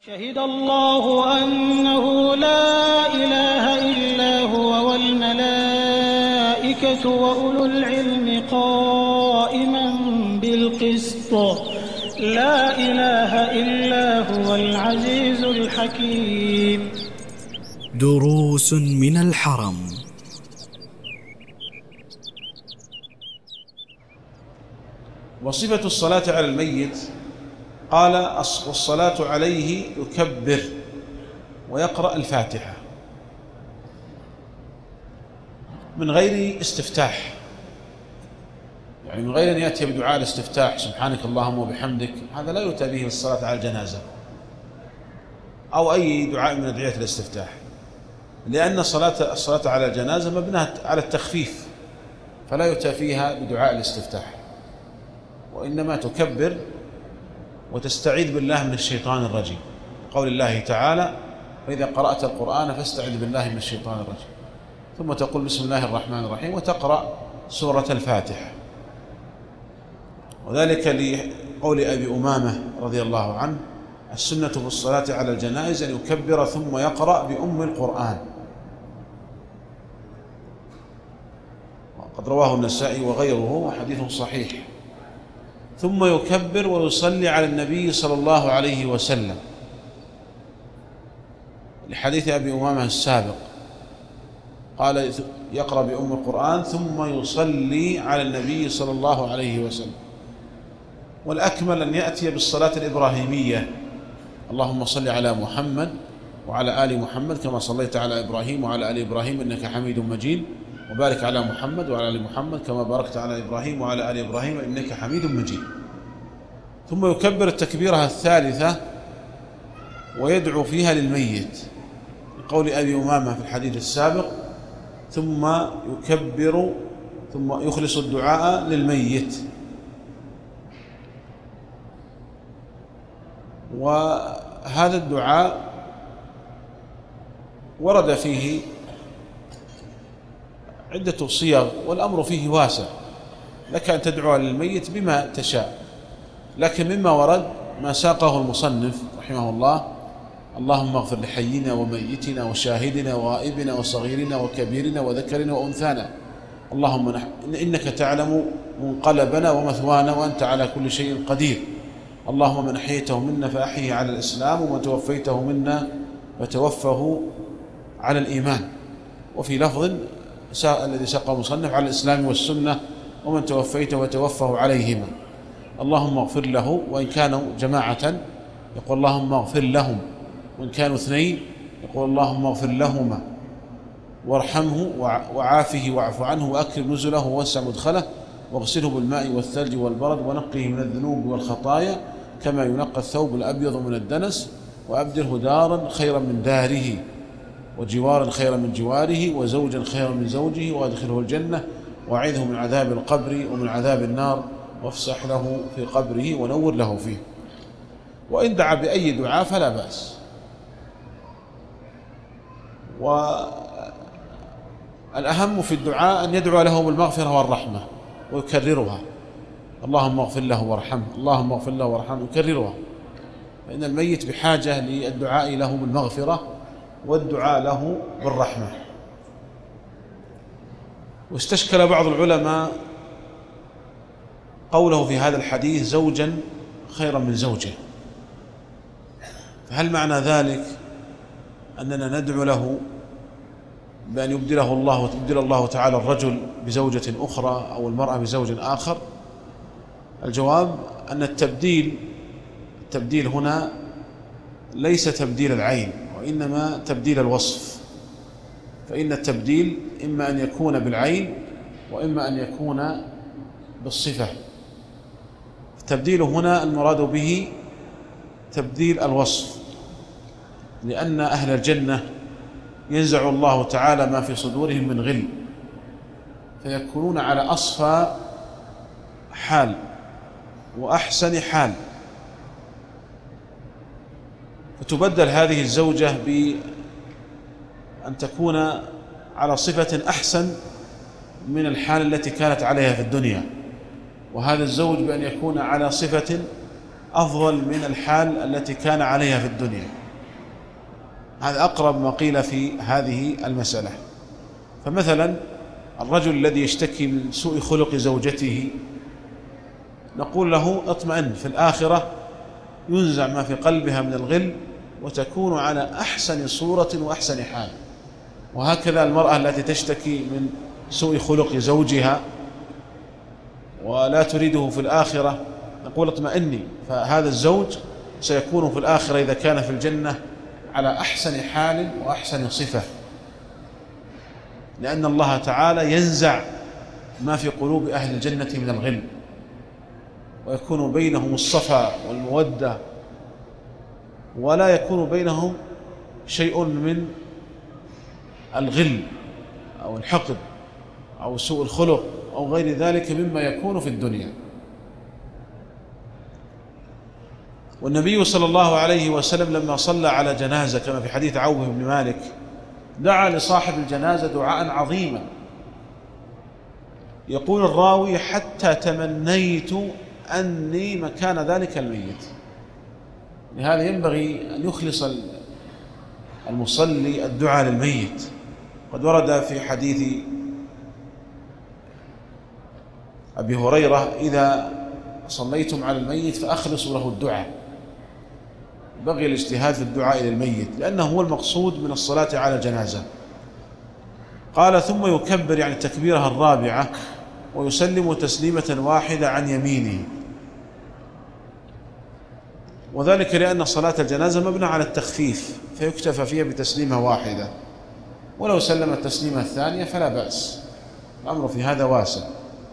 شهد الله أنه لا إله إلا هو والملائكة وأولو العلم قائما بالقسط لا إله إلا هو العزيز الحكيم. دروس من الحرم. وصفة الصلاة على الميت قال: والصلاة عليه يكبر ويقرأ الفاتحة من غير استفتاح، يعني من غير أن يأتي بدعاء الاستفتاح سبحانك اللهم وبحمدك، هذا لا يؤتى به الصلاة على الجنازة أو أي دعاء من أدعية الاستفتاح، لأن الصلاة على الجنازة مبناة على التخفيف، فلا يؤتى فيها بدعاء الاستفتاح، وإنما تكبر وتستعيذ بالله من الشيطان الرجيم، قول الله تعالى: فإذا قرأت القرآن فاستعذ بالله من الشيطان الرجيم، ثم تقول بسم الله الرحمن الرحيم وتقرأ سورة الفاتحة. وذلك لقول أبي أمامة رضي الله عنه: السنة في الصلاة على الجنائز أن يكبر ثم يقرأ بأم القرآن، وقد رواه النسائي وغيره وحديث صحيح. ثم يكبر ويصلي على النبي صلى الله عليه وسلم، لحديث أبي أمامة السابق قال: يقرأ بأم القرآن ثم يصلي على النبي صلى الله عليه وسلم. والأكمل أن يأتي بالصلاة الإبراهيمية: اللهم صل على محمد وعلى آل محمد كما صليت على إبراهيم وعلى آل إبراهيم إنك حميد مجيد، وبارك على محمد وعلى آل محمد كما باركت على إبراهيم وعلى آل إبراهيم إنك حميد مجيد. ثم يكبر التكبيرة الثالثة ويدعو فيها للميت، لقول أبي أمامة في الحديث السابق: ثم يكبر ثم يخلص الدعاء للميت. وهذا الدعاء ورد فيه عدة صيغ، والأمر فيه واسع، لك أن تدعو للميت بما تشاء، لكن مما ورد ما ساقه المصنف رحمه الله: اللهم اغفر لحينا وميتنا وشاهدنا وغائبنا وصغيرنا وكبيرنا وذكرنا وأنثانا، اللهم إنك تعلم منقلبنا ومثوانا وأنت على كل شيء قدير، اللهم من أحييته منا فأحيه على الإسلام، ومن توفيته منا فتوفه على الإيمان. وفي لفظ الذي ساقه المصنف: على الإسلام والسنة، ومن توفيته فتوفه عليهما. اللهم اغفر له، وإن كانوا جماعة يقول اللهم اغفر لهم، وإن كانوا اثنين يقول اللهم اغفر لهما وارحمه وعافه واعف عنه وأكرم نزله ووسع مدخله واغسله بالماء والثلج والبرد ونقه من الذنوب والخطايا كما ينقى الثوب الأبيض من الدنس، وأبدله دارا خيرا من داره، وجوارا خيرا من جواره، وزوجا خيرا من زوجه، وأدخله الجنة، وأعذه من عذاب القبر ومن عذاب النار، وافسح له في قبره ونور له فيه. وإن دعا بأي دعاء فلا بأس. والأهم في الدعاء أن يدعو له بالمغفرة والرحمة ويكررها: اللهم اغفر له وارحمه، اللهم اغفر له وارحمه، يكررها، فإن الميت بحاجة للدعاء له بالمغفرة والدعاء له بالرحمة. واستشكل بعض العلماء قوله في هذا الحديث: زوجا خيرا من زوجه، فهل معنى ذلك أننا ندعو له بأن يبدل الله تعالى الرجل بزوجة أخرى أو المرأة بزوج آخر؟ الجواب أن التبديل هنا ليس تبديل العين، وإنما تبديل الوصف، فإن التبديل إما أن يكون بالعين وإما أن يكون بالصفة. التبديل هنا المراد به تبديل الوصف، لأن أهل الجنة ينزع الله تعالى ما في صدورهم من غل، فيكونون على أصفى حال وأحسن حال، فتبدل هذه الزوجة بأن تكون على صفة أحسن من الحال التي كانت عليها في الدنيا، وهذا الزوج بأن يكون على صفة أفضل من الحال التي كان عليها في الدنيا. هذا أقرب ما قيل في هذه المسألة. فمثلا الرجل الذي يشتكي من سوء خلق زوجته نقول له اطمئن، في الآخرة ينزع ما في قلبها من الغل وتكون على أحسن صورة وأحسن حال. وهكذا المرأة التي تشتكي من سوء خلق زوجها ولا تريده في الآخرة نقول اطمئني، فهذا الزوج سيكون في الآخرة إذا كان في الجنة على أحسن حال وأحسن صفة، لأن الله تعالى ينزع ما في قلوب أهل الجنة من الغل ويكون بينهم الصفا والمودة، ولا يكون بينهم شيء من الغل أو الحقد أو سوء الخلق أو غير ذلك مما يكون في الدنيا. والنبي صلى الله عليه وسلم لما صلى على جنازة كما في حديث عوف بن مالك دعا لصاحب الجنازة دعاء عظيما، يقول الراوي حتى تمنيت أني مكان ذلك الميت. لهذا ينبغي أن يخلص المصلي الدعاء للميت. قد ورد في حديث أبي هريرة إذا صليتم على الميت فأخلصوا له الدعاء. بغي الاجتهاد في الدعاء للميت لأنه هو المقصود من الصلاة على الجنازة. قال ثم يكبر يعني تكبيرها الرابعة ويسلم تسليمة واحدة عن يمينه، وذلك لأن صلاة الجنازة مبنى على التخفيف فيكتفى فيها بتسليمة واحدة، ولو سلم التسليمة الثانية فلا بأس، الأمر في هذا واسع.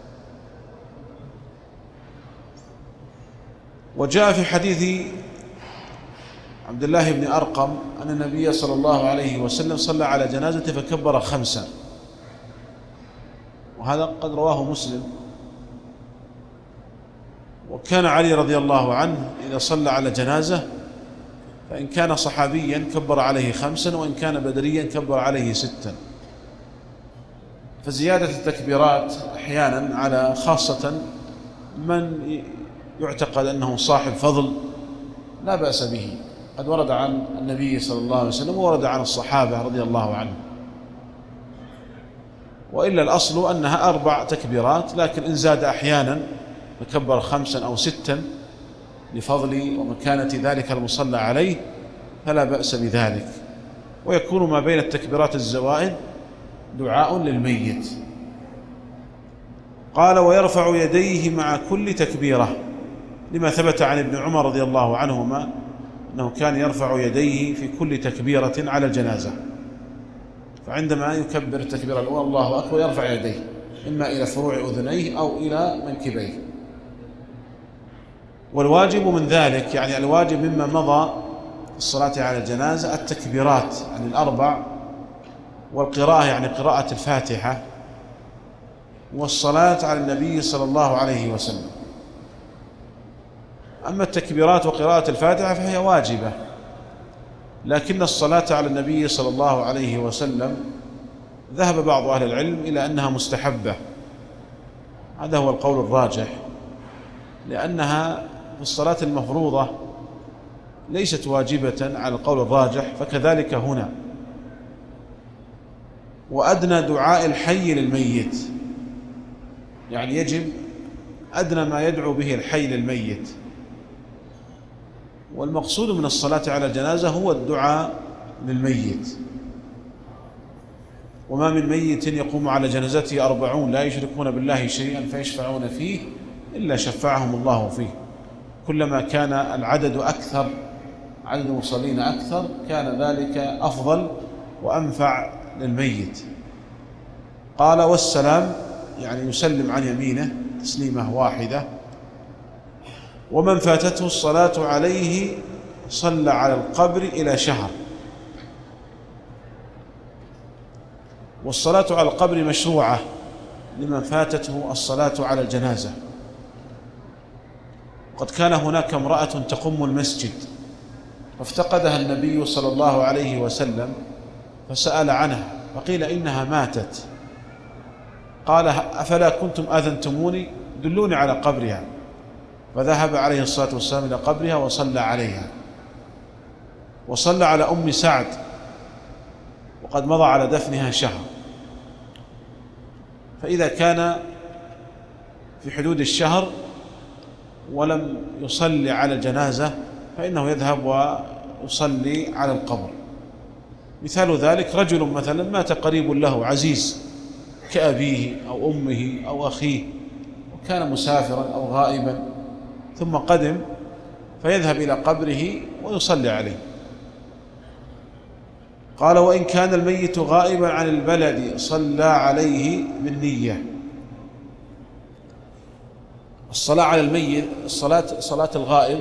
وجاء في حديث عبد الله بن أرقم أن النبي صلى الله عليه وسلم صلى على جنازة فكبر 5، وهذا قد رواه مسلم. وكان علي رضي الله عنه إذا صلى على جنازة فإن كان صحابيا كبر عليه 5، وإن كان بدريا كبر عليه 6. فزيادة التكبيرات أحيانا على خاصة من يعتقد أنه صاحب فضل لا بأس به، قد ورد عن النبي صلى الله عليه وسلم وورد عن الصحابة رضي الله عنهم. وإلا الأصل أنها 4 تكبيرات، لكن إن زاد أحيانا نكبر 5 أو 6 لفضل ومكانة ذلك المصلى عليه فلا بأس بذلك. ويكون ما بين التكبيرات الزوائد دعاء للميت. قال ويرفع يديه مع كل تكبيرة، لما ثبت عن ابن عمر رضي الله عنهما أنه كان يرفع يديه في كل تكبيرة على الجنازة، فعندما يكبر التكبيرة الأولى الله أكبر يرفع يديه إما إلى فروع أذنيه أو إلى منكبيه. والواجب من ذلك يعني الواجب مما مضى في الصلاة على الجنازة التكبيرات يعني 4، والقراءة يعني قراءة الفاتحة، والصلاة على النبي صلى الله عليه وسلم. أما التكبيرات وقراءة الفاتحة فهي واجبة، لكن الصلاة على النبي صلى الله عليه وسلم ذهب بعض أهل العلم إلى أنها مستحبة. هذا هو القول الراجح، لأنها في الصلاة المفروضة ليست واجبة على القول الراجح، فكذلك هنا. وأدنى دعاء الحي للميت يعني يجب أدنى ما يدعو به الحي للميت. والمقصود من الصلاة على الجنازة هو الدعاء للميت. وما من ميت يقوم على جنازته 40 لا يشركون بالله شيئا فيشفعون فيه إلا شفعهم الله فيه. كلما كان العدد أكثر، عدد المصلين أكثر، كان ذلك أفضل وأنفع للميت. قال والسلام يعني يسلم عن يمينه تسليمة واحدة. ومن فاتته الصلاة عليه صلى على القبر إلى شهر. والصلاة على القبر مشروعة لمن فاتته الصلاة على الجنازة. قد كان هناك امرأة تقم المسجد فافتقدها النبي صلى الله عليه وسلم فسأل عنها فقيل إنها ماتت. قال أفلا كنتم آذنتموني دلوني على قبرها. فذهب عليه الصلاة والسلام إلى قبرها وصلى عليها، وصلى على أم سعد وقد مضى على دفنها شهر. فإذا كان في حدود الشهر ولم يصلي على الجنازة فإنه يذهب ويصلي على القبر. مثال ذلك رجل مثلا مات قريب له عزيز كأبيه أو أمه أو أخيه، وكان مسافرا أو غائبا ثم قدم، فيذهب إلى قبره ويصلي عليه. قال: وإن كان الميت غائبا عن البلد صلى عليه بالنية. الصلاة على الميت، صلاة الغائب،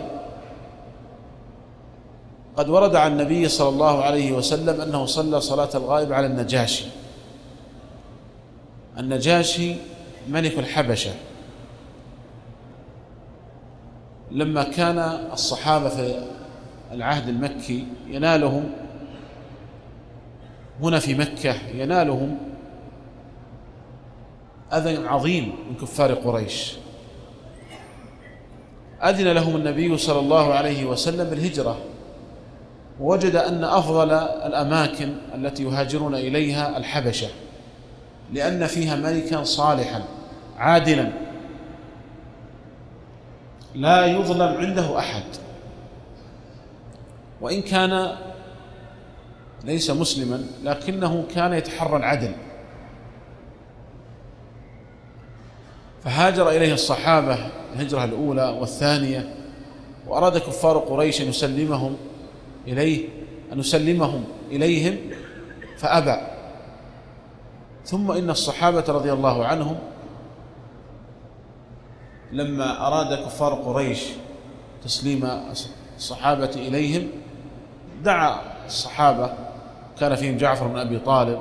قد ورد عن النبي صلى الله عليه وسلم أنه صلى صلاة الغائب على النجاشي. النجاشي ملك الحبشة، لما كان الصحابة في العهد المكي ينالهم هنا في مكة ينالهم أذى عظيم من كفار قريش، أذن لهم النبي صلى الله عليه وسلم بالهجرة، ووجد أن أفضل الأماكن التي يهاجرون إليها الحبشة، لأن فيها ملكا صالحا عادلا لا يظلم عنده أحد، وإن كان ليس مسلما لكنه كان يتحرى العدل. فهاجر إليه الصحابة الهجرة الأولى والثانية، وأراد كفار قريش أن يسلمهم إليهم فأبى. ثم إن الصحابة رضي الله عنهم لما أراد كفار قريش تسليم الصحابة إليهم دعا الصحابة، كان فيهم جعفر بن أبي طالب،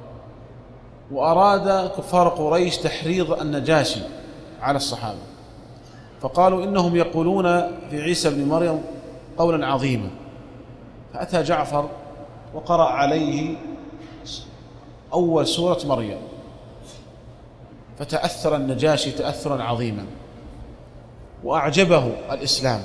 وأراد كفار قريش تحريض النجاشي على الصحابة، فقالوا إنهم يقولون في عيسى بن مريم قولا عظيما. فأتى جعفر وقرأ عليه أول سورة مريم، فتأثر النجاشي تأثرا عظيما وأعجبه الإسلام،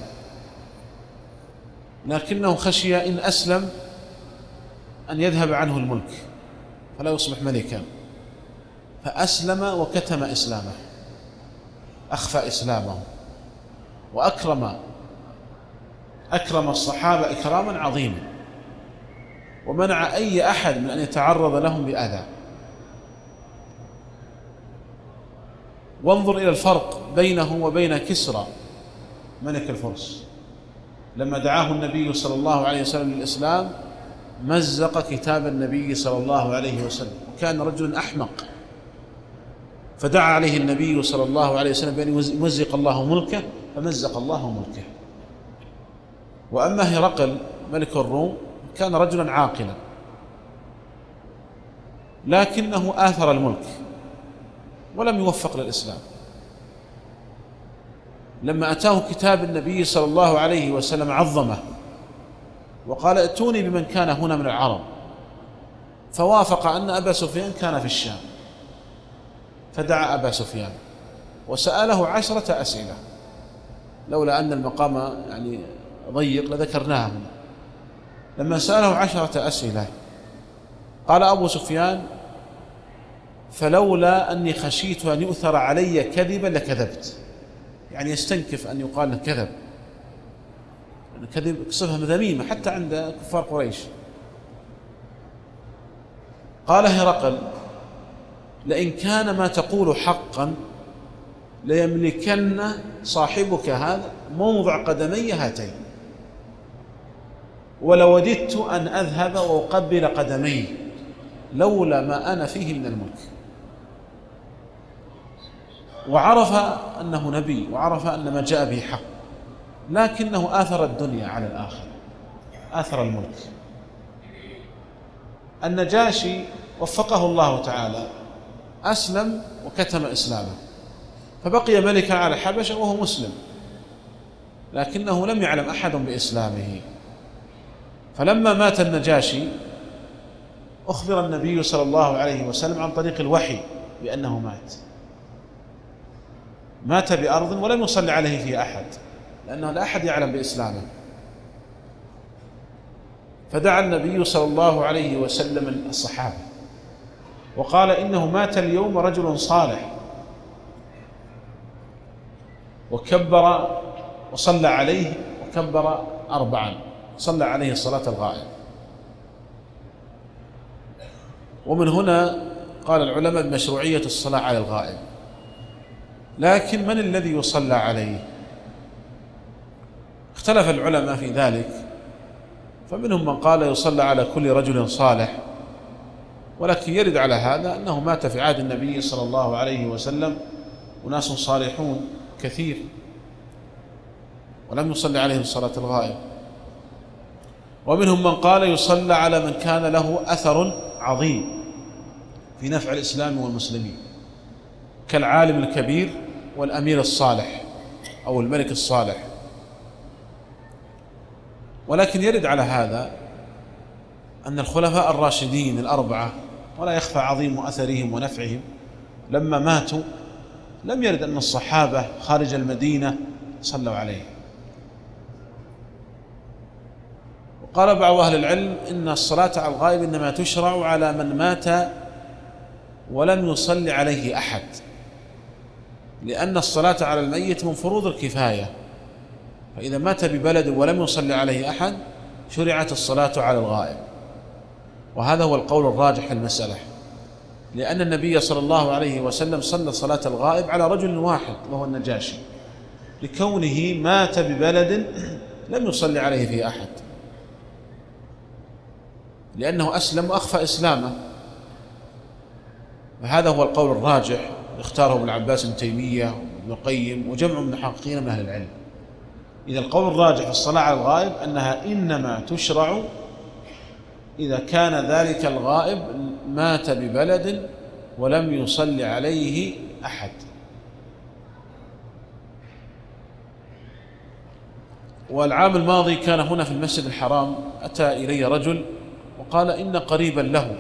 لكنه خشي إن أسلم أن يذهب عنه الملك فلا يصبح ملكا، فأسلم وكتم إسلامه، أخفى إسلامه، وأكرم الصحابة إكراما عظيما، ومنع أي أحد من أن يتعرض لهم بأذى. وانظر إلى الفرق بينه وبين كسرى ملك الفرس، لما دعاه النبي صلى الله عليه وسلم للإسلام مزق كتاب النبي صلى الله عليه وسلم، وكان رجل أحمق، فدعا عليه النبي صلى الله عليه وسلم بأن يمزق الله ملكه، فمزق الله ملكه. وأما هرقل ملك الروم كان رجلا عاقلا، لكنه آثر الملك ولم يوفق للإسلام. لما أتاه كتاب النبي صلى الله عليه وسلم عظمه وقال: ائتوني بمن كان هنا من العرب، فوافق أن أبا سفيان كان في الشام، فدعا أبا سفيان وسأله 10 أسئلة، لولا أن المقام ضيق لذكرناها هنا. لما سأله 10 أسئلة قال أبو سفيان: فلولا أني خشيت أن يؤثر علي كذبا لكذبت، يعني يستنكف أن يقال له كذب، الكذب صفة ذميمة حتى عند كفار قريش. قال هرقل: لئن كان ما تقول حقا ليملكن صاحبك هذا موضع قدمي هاتين، ولوددت أن أذهب وأقبل قدمي لولا ما أنا فيه من الملك. وعرف أنه نبي، وعرف أن ما جاء به حق، لكنه آثر الدنيا على الآخرة، آثر الملك. النجاشي وفقه الله تعالى أسلم وكتم إسلامه، فبقي ملكا على الحبشة وهو مسلم، لكنه لم يعلم أحد بإسلامه. فلما مات النجاشي أخبر النبي صلى الله عليه وسلم عن طريق الوحي بأنه مات، مات بأرض ولم يصلي عليه فيها أحد، لأنه لا أحد يعلم بإسلامه. فدعا النبي صلى الله عليه وسلم الصحابة وقال إنه مات اليوم رجل صالح، وكبر وصلى عليه وكبر 4، صلى عليه صلاة الغائب. ومن هنا قال العلماء بمشروعية الصلاة على الغائب. لكن من الذي يصلى عليه؟ اختلف العلماء في ذلك، فمنهم من قال يصلى على كل رجل صالح، ولكن يرد على هذا أنه مات في عهد النبي صلى الله عليه وسلم وناس صالحون كثير ولم يصلي عليهم صلاة الغائب. ومنهم من قال يصلى على من كان له أثر عظيم في نفع الإسلام والمسلمين، كالعالم الكبير والأمير الصالح أو الملك الصالح. ولكن يرد على هذا أن الخلفاء الراشدين الأربعة، ولا يخفى عظيم أثرهم ونفعهم، لما ماتوا لم يرد أن الصحابة خارج المدينة صلوا عليه. وقال بعض أهل العلم إن الصلاة على الغائب إنما تشرع على من مات ولم يصلي عليه أحد، لأن الصلاة على الميت من فروض الكفاية، فإذا مات ببلد ولم يصلي عليه أحد شرعت الصلاة على الغائب. وهذا هو القول الراجح في المسألة، لأن النبي صلى الله عليه وسلم صلى صلاة الغائب على رجل واحد وهو النجاشي، لكونه مات ببلد لم يصلي عليه فيه أحد، لأنه أسلم وأخفى إسلامه. وهذا هو القول الراجح اختاره ابن عباس بن تيمية وابن القيم وجمع من المحققين من أهل العلم. إذا القول الراجح في الصلاة على الغائب أنها إنما تشرع إذا كان ذلك الغائب مات ببلد ولم يصلي عليه أحد. والعام الماضي كان هنا في المسجد الحرام أتى إلي رجل وقال إن قريبا له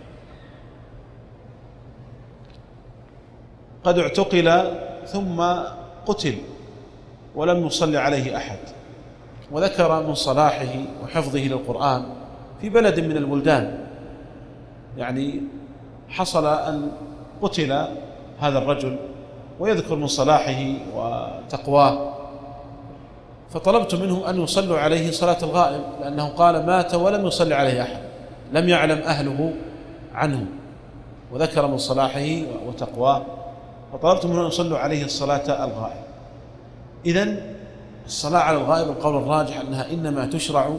قد اعتقل ثم قتل ولم يصلي عليه أحد، وذكر من صلاحه وحفظه للقرآن في بلد من البلدان، يعني حصل أن قتل هذا الرجل، ويذكر من صلاحه وتقواه، فطلبت منه أن يصلوا عليه صلاة الغائب، لأنه قال مات ولم يصلي عليه أحد، لم يعلم أهله عنه، وذكر من صلاحه وتقواه، فطلبت منه أن يصلوا عليه الصلاة الغائب. إذن الصلاة على الغائب القول الراجح أنها إنما تشرع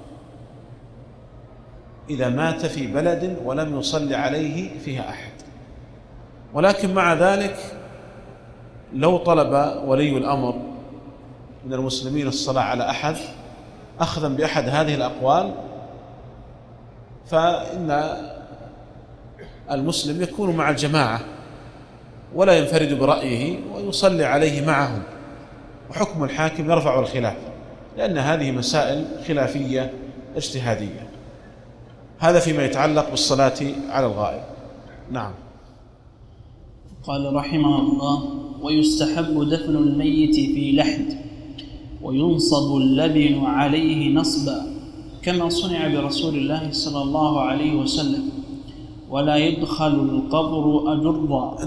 إذا مات في بلد ولم يصلي عليه فيها أحد. ولكن مع ذلك لو طلب ولي الأمر من المسلمين الصلاة على أحد أخذا بأحد هذه الأقوال، فإن المسلم يكون مع الجماعة ولا ينفرد برأيه ويصلي عليه معهم، وحكم الحاكم يرفع الخلاف، لأن هذه مسائل خلافية اجتهادية. هذا فيما يتعلق بالصلاة على الغائب. نعم. قال رحمه الله: ويستحب دفن الميت في لحد، وينصب اللبن عليه نصبا، كما صنع برسول الله صلى الله عليه وسلم، ولا يدخل القبر أجرا.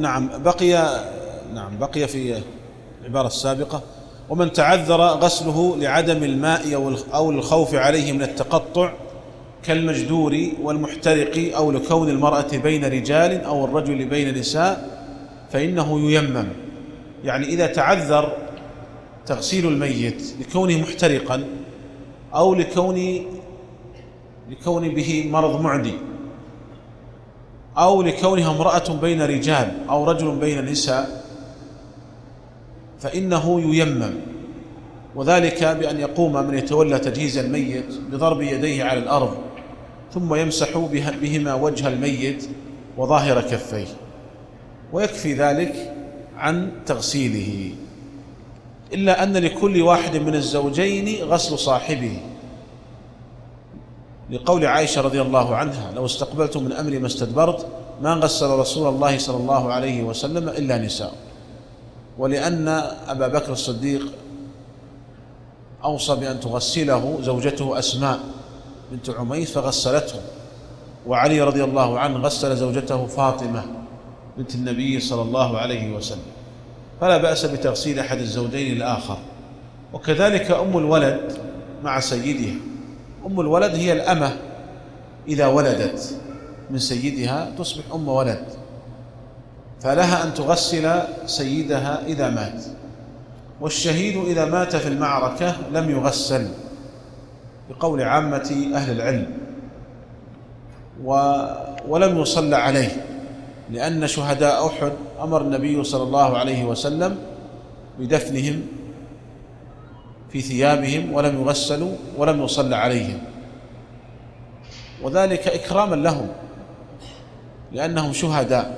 بقي في العبارة السابقة: ومن تعذر غسله لعدم الماء أو الخوف عليه من التقطع كالمجدور والمحترق، أو لكون المرأة بين رجال أو الرجل بين نساء فإنه ييمم. يعني إذا تعذر تغسيل الميت لكونه محترقا أو لكون به مرض معدي، أو لكونها امرأة بين رجال أو رجل بين نساء، فإنه ييمم، وذلك بأن يقوم من يتولى تجهيز الميت بضرب يديه على الأرض، ثم يمسح بهما وجه الميت وظاهر كفيه، ويكفي ذلك عن تغسيله، إلا أن لكل واحد من الزوجين غسل صاحبه، لقول عائشة رضي الله عنها: لو استقبلت من أمري ما استدبرت ما غسل رسول الله صلى الله عليه وسلم إلا نساء. ولأن أبا بكر الصديق أوصى بأن تغسله زوجته أسماء بنت عميس فغسلته، وعلي رضي الله عنه غسل زوجته فاطمة بنت النبي صلى الله عليه وسلم، فلا بأس بتغسيل أحد الزوجين الآخر. وكذلك أم الولد مع سيدها، أم الولد هي الأمة إذا ولدت من سيدها تصبح أم ولد، فلها أن تغسل سيدها إذا مات. والشهيد إذا مات في المعركة لم يغسل بقول عامة أهل العلم، ولم يصلى عليه، لأن شهداء أحد أمر النبي صلى الله عليه وسلم بدفنهم في ثيابهم ولم يغسلوا ولم يصلى عليهم، وذلك إكراما لهم لأنهم شهداء.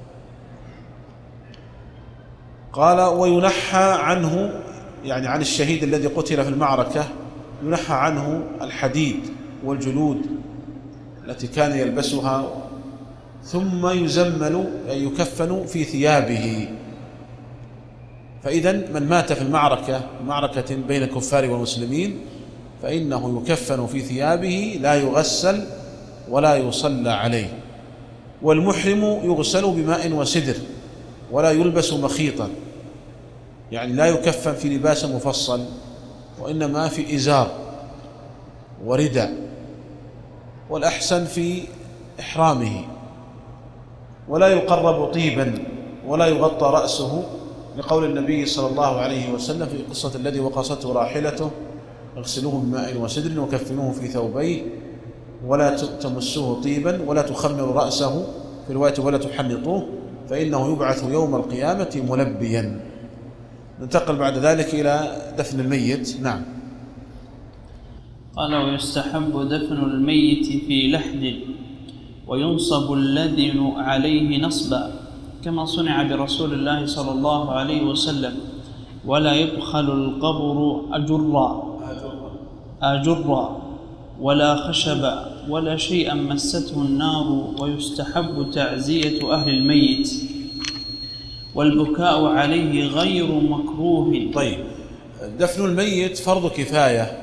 قال وينحى عنه، يعني عن الشهيد الذي قتل في المعركة، ينحى عنه الحديد والجلود التي كان يلبسها، ثم يزمل أي يكفن في ثيابه. فإذن من مات في معركة بين الكفار والمسلمين فإنه يكفن في ثيابه لا يغسل ولا يصلى عليه. والمحرم يغسل بماء وسدر ولا يلبس مخيطا، يعني لا يكفن في لباس مفصل، وإنما في إزار ورداء، والأحسن في إحرامه، ولا يقرب طيبا ولا يغطى رأسه، لقول النبي صلى الله عليه وسلم في قصة الذي وقصته راحلته: اغسلوه بماء وسدر وكفنوه في ثوبيه ولا تمسوه طيبا ولا تخمروا رأسه، في رواية ولا تحنطوه، فإنه يبعث يوم القيامة ملبيا. ننتقل بعد ذلك إلى دفن الميت. نعم. قال ويستحب دفن الميت في لحد وينصب اللبن عليه نصبا كما صنع برسول الله صلى الله عليه وسلم، ولا يدخل القبر أجرا ولا خشبا ولا شيئا مسته النار. ويستحب تعزية أهل الميت والبكاء عليه غير مكروه. طيب، دفن الميت فرض كفاية،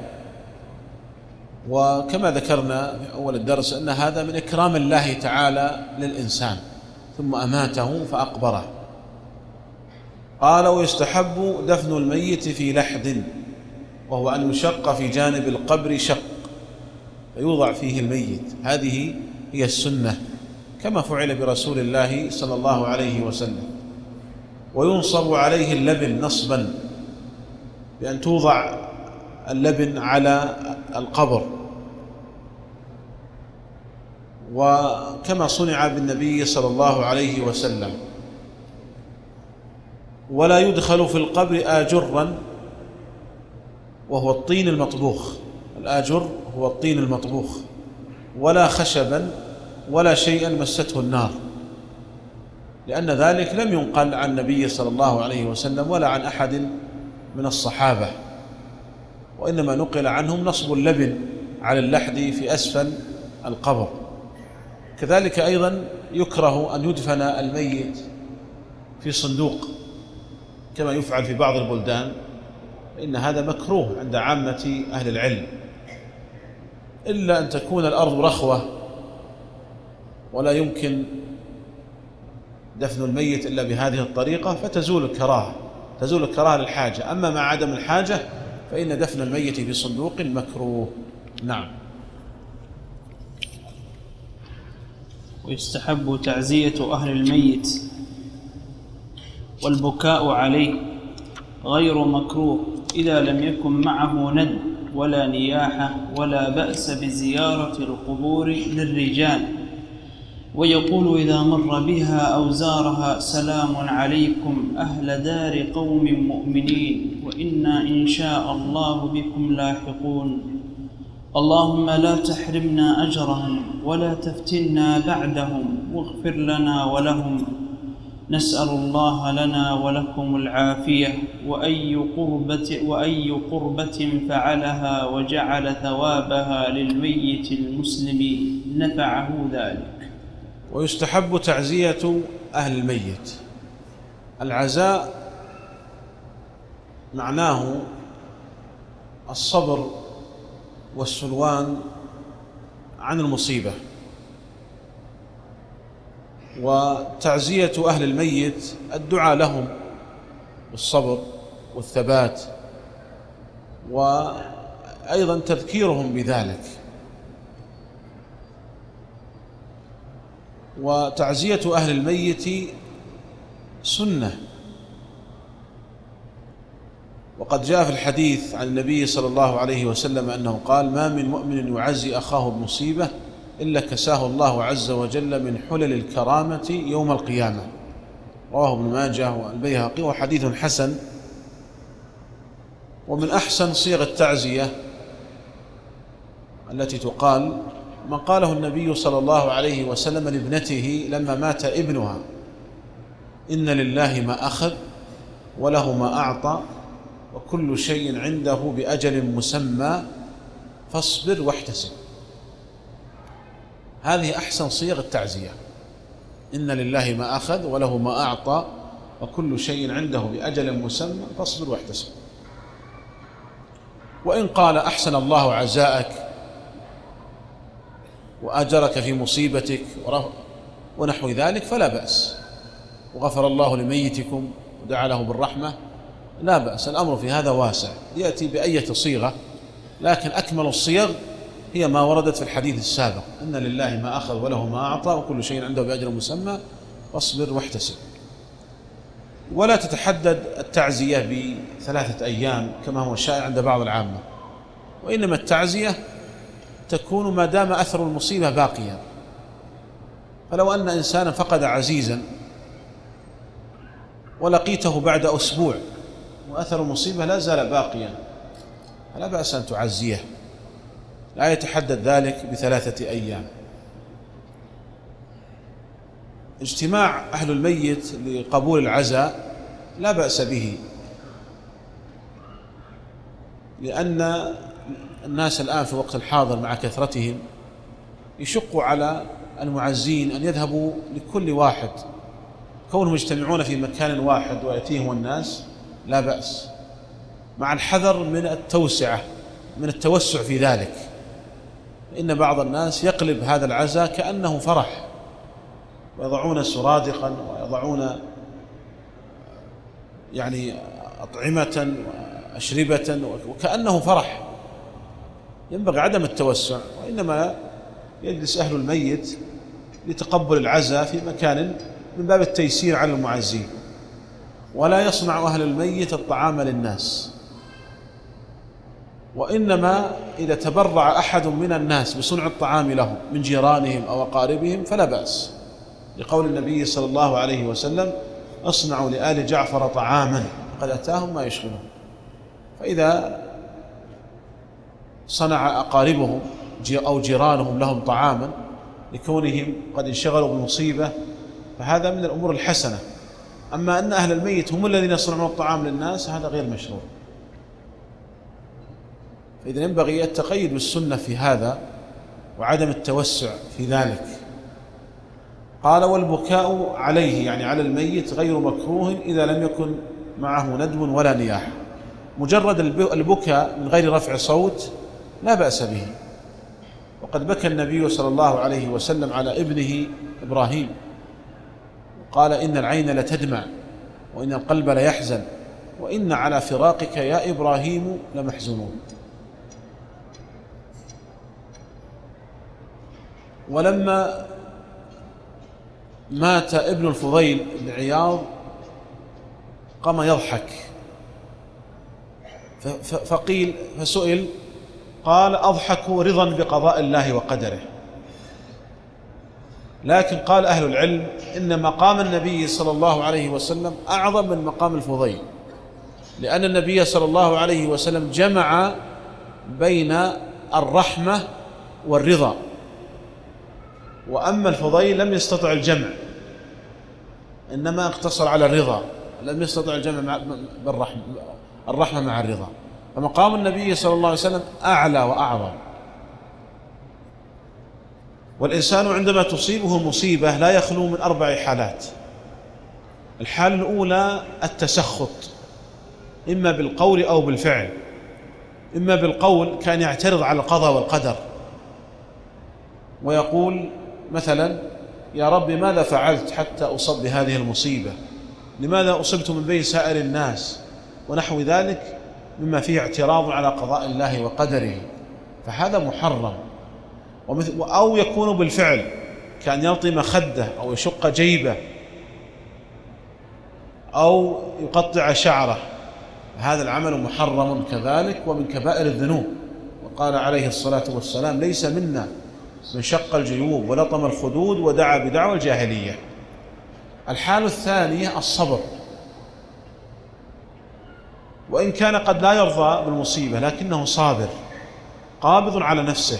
وكما ذكرنا في أول الدرس أن هذا من إكرام الله تعالى للإنسان، ثم أماته فأقبره. قال ويستحب دفن الميت في لحد، وهو أن يشق في جانب القبر شق فيوضع فيه الميت، هذه هي السنة كما فعل برسول الله صلى الله عليه وسلم. وينصب عليه اللبن نصبا، بأن توضع اللبن على القبر، وكما صنع بالنبي صلى الله عليه وسلم. ولا يدخل في القبر آجرا، وهو الطين المطبوخ، الآجر هو الطين المطبوخ، ولا خشبا ولا شيئا مسته النار، لأن ذلك لم ينقل عن النبي صلى الله عليه وسلم ولا عن أحد من الصحابة، وإنما نقل عنهم نصب اللبن على اللحد في أسفل القبر. كذلك أيضا يكره أن يدفن الميت في صندوق كما يفعل في بعض البلدان، فإن هذا مكروه عند عامة أهل العلم، إلا أن تكون الأرض رخوة ولا يمكن دفن الميت إلا بهذه الطريقة فتزول الكراهة، تزول الكراهة للحاجة. أما مع عدم الحاجة فإن دفن الميت في صندوق مكروه. نعم. ويستحب تعزية أهل الميت والبكاء عليه غير مكروه إذا لم يكن معه ند ولا نياحة، ولا بأس بزيارة القبور للرجال، ويقول إذا مر بها أو زارها: سلام عليكم أهل دار قوم مؤمنين، وإنا إن شاء الله بكم لاحقون، اللهم لا تحرمنا أجرهم ولا تفتنا بعدهم، واغفر لنا ولهم، نسأل الله لنا ولكم العافية، وأي قربة فعلها وجعل ثوابها للميت المسلم نفعه ذلك. ويستحب تعزية أهل الميت. العزاء معناه الصبر والسلوان عن المصيبة، وتعزية أهل الميت الدعاء لهم بالصبر والثبات، وأيضا تذكيرهم بذلك. وتعزية أهل الميت سنة، وقد جاء في الحديث عن النبي صلى الله عليه وسلم أنه قال: ما من مؤمن يعزي أخاه بمصيبة إلا كساه الله عز وجل من حلل الكرامة يوم القيامة. رواه ابن ماجه والبيهقي، وحديث حسن. ومن أحسن صيغ التعزية التي تقال ما قاله النبي صلى الله عليه وسلم لابنته لما مات ابنها: إن لله ما أخذ وله ما أعطى وكل شيء عنده بأجل مسمى فاصبر واحتسب. هذه أحسن صيغ التعزية: إن لله ما أخذ وله ما أعطى وكل شيء عنده بأجل مسمى فاصبر واحتسب. وإن قال: أحسن الله عزاءك وأجرك في مصيبتك ونحو ذلك فلا بأس، وغفر الله لميتكم ودعا له بالرحمة، لا بأس. الأمر في هذا واسع، يأتي بأية صيغة، لكن أكمل الصيغ هي ما وردت في الحديث السابق: إن لله ما أخذ وله ما أعطى وكل شيء عنده بأجل مسمى فاصبر واحتسب. ولا تتحدد التعزية ب3 أيام كما هو الشائع عند بعض العامة، وإنما التعزية تكون ما دام أثر المصيبة باقيا. فلو أن إنسانا فقد عزيزا ولقيته بعد أسبوع وأثر المصيبة لا زال باقيا فلا بأس أن تعزيه، لا يتحدد ذلك ب3 أيام. اجتماع أهل الميت لقبول العزاء لا بأس به، لأن الناس الآن في وقت الحاضر مع كثرتهم يشق على المعزين أن يذهبوا لكل واحد. كونهم يجتمعون في مكان واحد ويأتيهم الناس لا بأس، مع الحذر من التوسع في ذلك، إن بعض الناس يقلب هذا العزاء كأنه فرح، ويضعون سرادقا ويضعون يعني أطعمة وأشربة وكأنه فرح. ينبغي عدم التوسع، وإنما يجلس أهل الميت لتقبل العزاء في مكان من باب التيسير على المعزين، ولا يصنع أهل الميت الطعام للناس. وإنما إذا تبرع أحد من الناس بصنع الطعام لهم من جيرانهم أو أقاربهم فلا بأس، لقول النبي صلى الله عليه وسلم: اصنعوا لآل جعفر طعاما قد أتاهم ما يشغلهم. فإذا صنع أقاربهم أو جيرانهم لهم طعاما لكونهم قد انشغلوا بمصيبة فهذا من الأمور الحسنة. أما أن أهل الميت هم الذين يصنعون الطعام للناس هذا غير مشروع. فإذا ينبغي التقيد بالسنة في هذا وعدم التوسع في ذلك. قال: والبكاء عليه يعني على الميت غير مكروه إذا لم يكن معه ندب ولا نياحة. مجرد البكاء من غير رفع صوت لا بأس به، وقد بكى النبي صلى الله عليه وسلم على ابنه إبراهيم قال: إن العين لتدمع وإن القلب ليحزن وإن على فراقك يا إبراهيم لمحزونون. ولما مات ابن الفضيل بن عياض قام يضحك، فسئل قال: أضحك رضا بقضاء الله وقدره. لكن قال أهل العلم إن مقام النبي صلى الله عليه وسلم أعظم من مقام الفضيل، لأن النبي صلى الله عليه وسلم جمع بين الرحمة والرضا، وأما الفضيل لم يستطع الجمع، إنما اقتصر على الرضا، لم يستطع الجمع الرحمة مع الرضا. فمقام النبي صلى الله عليه وسلم أعلى وأعظم. والإنسان عندما تصيبه مصيبة لا يخلو من 4 حالات. الحالة الأولى التسخط، إما بالقول أو بالفعل. إما بالقول كان يعترض على القضاء والقدر ويقول مثلا: يا رب ماذا فعلت حتى أصب بهذه المصيبة؟ لماذا أصبت من بين سائر الناس؟ ونحو ذلك مما فيه اعتراض على قضاء الله وقدره، فهذا محرم. أو يكون بالفعل، كان يلطم خده أو يشق جيبه أو يقطع شعره، هذا العمل محرم كذلك ومن كبائر الذنوب. وقال عليه الصلاة والسلام: ليس منا من شق الجيوب ولطم الخدود ودعا بدعوى الجاهلية. الحالة الثانية الصبر، وإن كان قد لا يرضى بالمصيبة لكنه صابر قابض على نفسه،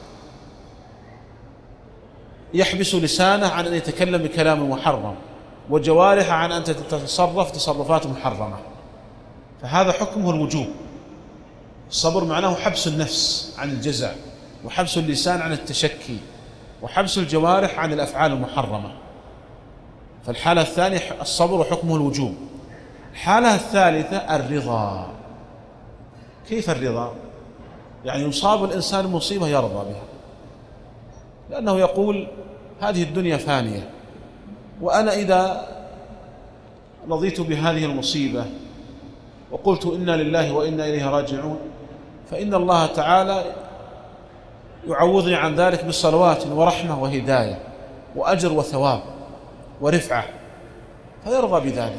يحبس لسانه عن أن يتكلم بكلام محرم وجوارحه عن أن تتصرف تصرفات محرمة، فهذا حكمه الوجوب. الصبر معناه حبس النفس عن الجزع، وحبس اللسان عن التشكي، وحبس الجوارح عن الأفعال المحرمة. فالحالة الثانية الصبر وحكمه الوجوب. الحالة الثالثة الرضا. كيف الرضا؟ يعني يصاب الإنسان مصيبة يرضى بها، لأنه يقول: هذه الدنيا فانية، وأنا إذا رضيت بهذه المصيبة وقلت إنا لله وإنا إليه راجعون فإن الله تعالى يعوضني عن ذلك بصلوات ورحمة وهداية وأجر وثواب ورفعة، فيرضى بذلك.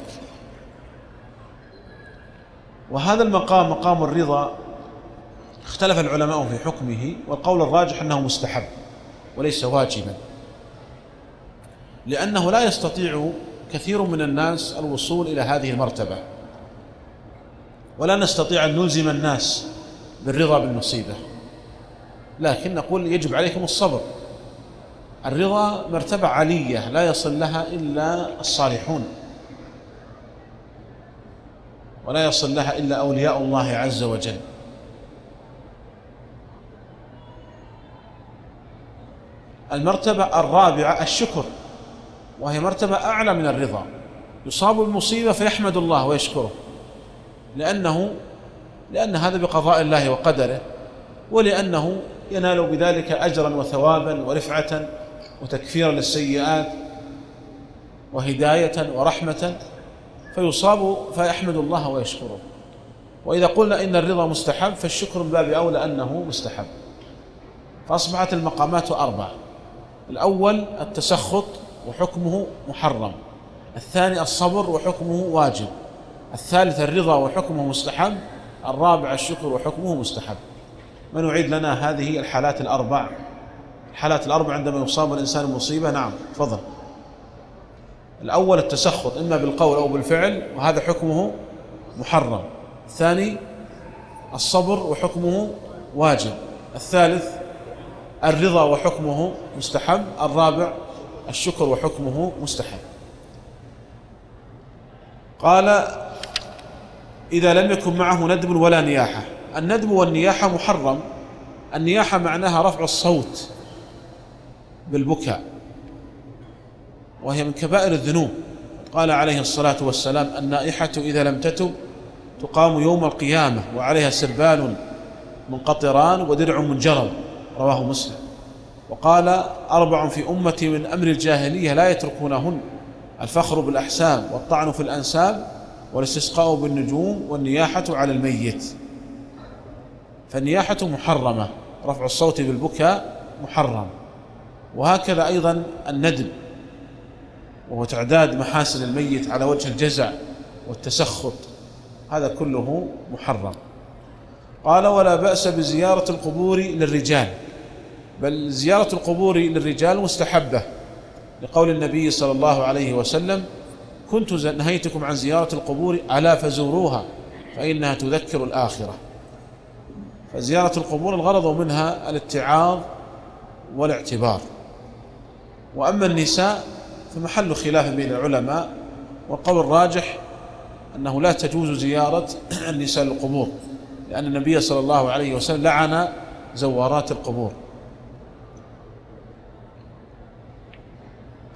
وهذا المقام مقام الرضا اختلف العلماء في حكمه، والقول الراجح أنه مستحب وليس واجبا، لأنه لا يستطيع كثير من الناس الوصول إلى هذه المرتبة، ولا نستطيع أن نلزم الناس بالرضا بالمصيبة، لكن نقول يجب عليكم الصبر. الرضا مرتبة عالية لا يصل لها إلا الصالحون، ولا يصل لها إلا أولياء الله عز وجل. المرتبة الرابعة الشكر، وهي مرتبة أعلى من الرضا. يصاب بالمصيبة فيحمد الله ويشكره، لأن هذا بقضاء الله وقدره، ولأنه ينال بذلك أجرا وثوابا ورفعة وتكفيرا للسيئات وهداية ورحمة، فيصاب فيحمد الله ويشكره. وإذا قلنا إن الرضا مستحب فالشكر من باب أولى أنه مستحب. فأصبحت المقامات أربعة: الأول التسخط وحكمه محرم، الثاني الصبر وحكمه واجب، الثالث الرضا وحكمه مستحب، الرابع الشكر وحكمه مستحب. من يعيد لنا هذه الحالات الأربع؟ الحالات الأربع عندما يصاب الإنسان بمصيبة. نعم تفضل. الأول التسخط إما بالقول أو بالفعل، وهذا حكمه محرم. الثاني الصبر وحكمه واجب. الثالث الرضا وحكمه مستحب. الرابع الشكر وحكمه مستحب. قال: إذا لم يكن معه ندب ولا نياحة. الندب والنياحة محرم. النياحة معناها رفع الصوت بالبكاء، وهي من كبائر الذنوب. قال عليه الصلاة والسلام: النائحة إذا لم تتب تقام يوم القيامة وعليها سربال منقطران ودرع منجرب، رواه مسلم. وقال: 4 في أمتي من أمر الجاهلية لا يتركونهن: الفخر بالأحساب والطعن في الأنساب والاستسقاء بالنجوم والنياحة على الميت. فالنياحة محرمة، رفع الصوت بالبكاء محرم. وهكذا أيضا الندب، وهو تعداد محاسن الميت على وجه الجزع والتسخط، هذا كله محرم. قال: ولا بأس بزيارة القبور للرجال، بل زيارة القبور للرجال مستحبة، لقول النبي صلى الله عليه وسلم: كنت نهيتكم عن زيارة القبور ألا فزوروها فإنها تذكر الآخرة. فزيارة القبور الغرض منها الاتعاظ والاعتبار. وأما النساء فمحل خلاف بين العلماء، والقول الراجح أنه لا تجوز زيارة النساء للقبور، لأن النبي صلى الله عليه وسلم لعن زوارات القبور.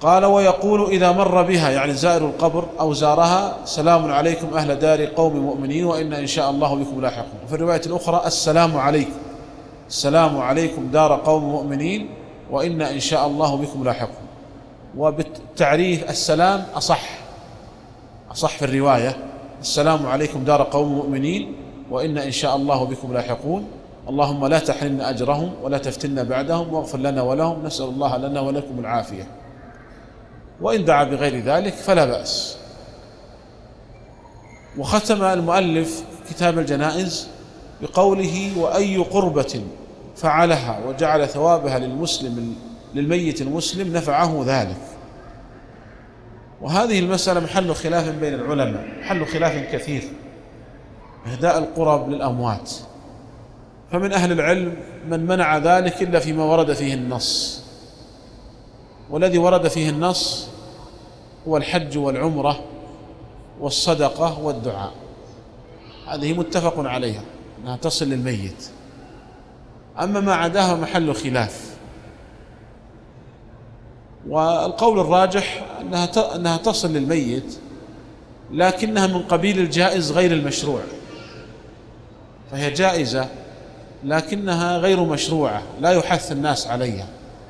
قال: ويقول إذا مر بها، يعني زائر القبر أو زارها: سلام عليكم أهل دار قوم مؤمنين وإن إن شاء الله بكم لاحقون. وفي الرواية الأخرى: السلام عليكم، السلام عليكم دار قوم مؤمنين وإن إن شاء الله بكم لاحقون. وبالتعريف السلام أصح في الرواية: السلام عليكم دار قوم مؤمنين وإن إن شاء الله بكم لاحقون. اللهم لا تحرمنا أجرهم ولا تفتنا بعدهم واغفر لنا ولهم، نسأل الله لنا ولكم العافية. وإن دعا بغير ذلك فلا بأس. وختم المؤلف كتاب الجنائز بقوله: وأي قربة فعلها وجعل ثوابها للميت المسلم نفعه ذلك. وهذه المسألة محل خلاف بين العلماء، محل خلاف كثير، إهداء القرب للأموات. فمن أهل العلم من منع ذلك إلا فيما ورد فيه النص، والذي ورد فيه النص هو الحج والعمرة والصدقة والدعاء، هذه متفق عليها أنها تصل للميت. أما ما عداها محل خلاف، والقول الراجح أنها تصل للميت، لكنها من قبيل الجائز غير المشروع، فهي جائزة لكنها غير مشروعة، لا يحث الناس عليها،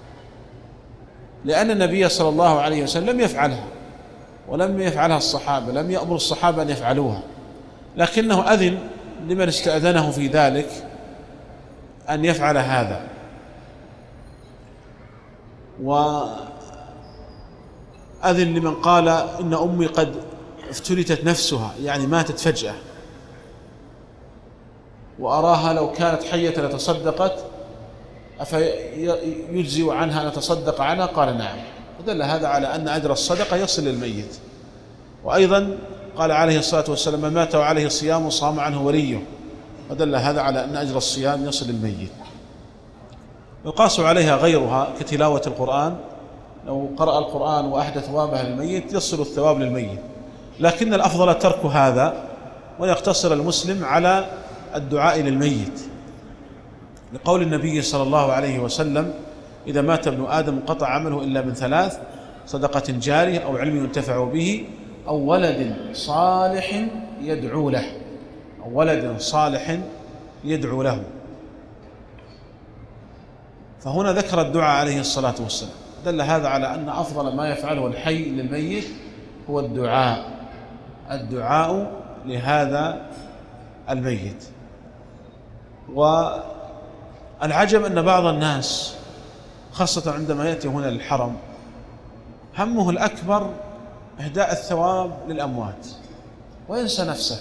لأن النبي صلى الله عليه وسلم لم يفعلها ولم يفعلها الصحابة، لم يأمر الصحابة أن يفعلوها، لكنه أذن لمن استأذنه في ذلك أن يفعل هذا. وأذن لمن قال: إن أمي قد افتلتت نفسها، يعني ماتت فجأة، وأراها لو كانت حية لتصدقت، أفيجزئ عنها أن نتصدق عنها؟ قال: نعم. فدل هذا على أن أجر الصدقة يصل للميت. وأيضا قال عليه الصلاة والسلام: من مات وعليه صيام صام عنه وليه، فدل هذا على أن أجر الصيام يصل للميت. يقاس عليها غيرها كتلاوة القرآن، لو قرأ القرآن وأهدى ثوابها للميت يصل الثواب للميت، لكن الأفضل ترك هذا ويقتصر المسلم على الدعاء للميت، لقول النبي صلى الله عليه وسلم: إذا مات ابن آدم انقطع عمله إلا من ثلاث: صدقة جارية أو علم ينتفع به أو ولد صالح يدعو له، أو ولد صالح يدعو له. فهنا ذكر الدعاء عليه الصلاة والسلام، دل هذا على أن أفضل ما يفعله الحي للميت هو الدعاء لهذا الميت. والعجب أن بعض الناس خاصة عندما يأتي هنا للحرم همه الأكبر إهداء الثواب للأموات، وينسى نفسه،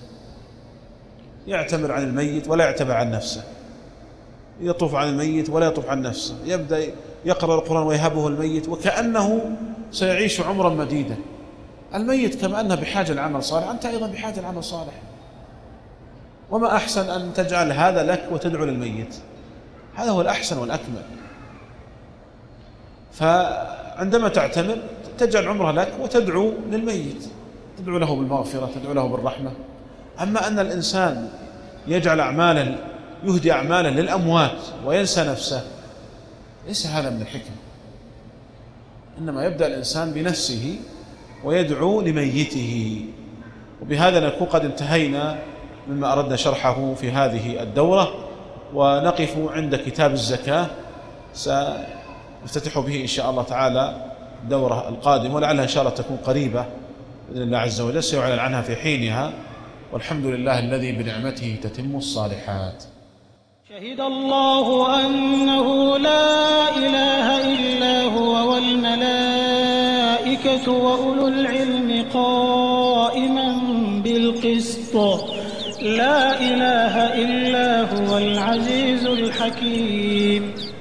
يعتمر عن الميت ولا يعتبر عن نفسه، يطوف عن الميت ولا يطوف عن نفسه، يبدأ يقرأ القرآن ويهبه الميت وكأنه سيعيش عمرا مديدا. الميت كما أنه بحاجة لعمل صالح، أنت أيضا بحاجة لعمل صالح، وما أحسن أن تجعل هذا لك وتدعو للميت، هذا هو الأحسن والأكمل. فعندما تعتمر تجعل عمره لك وتدعو للميت، تدعو له بالمغفرة، تدعو له بالرحمة. أما أن الإنسان يجعل أعمالا، يهدي أعمالا للأموات وينسى نفسه، ليس هذا من الحكمة. إنما يبدأ الإنسان بنفسه ويدعو لميته. وبهذا نكون قد انتهينا مما أردنا شرحه في هذه الدورة، ونقف عند كتاب الزكاة، سنفتتح به إن شاء الله تعالى الدورة القادمة، ولعلها إن شاء الله تكون قريبة بإذن الله عز وجل، سيعلن عنها في حينها. والحمد لله الذي بنعمته تتم الصالحات. شهد الله أنه لا إله إلا هو والملائكة وأولو العلم قائما بالقسط، لا إله إلا هو العزيز الحكيم.